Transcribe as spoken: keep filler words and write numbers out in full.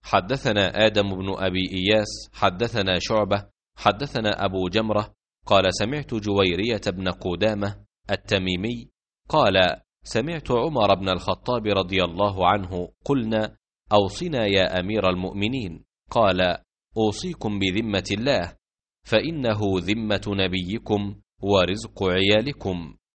حدثنا آدم بن أبي إياس حدثنا شعبة حدثنا أبو جمرة قال سمعت جويرية بن قدامة التميمي قال سمعت عمر بن الخطاب رضي الله عنه قلنا أوصنا يا أمير المؤمنين قال أوصيكم بذمة الله فإنه ذمة نبيكم ورزق عيالكم.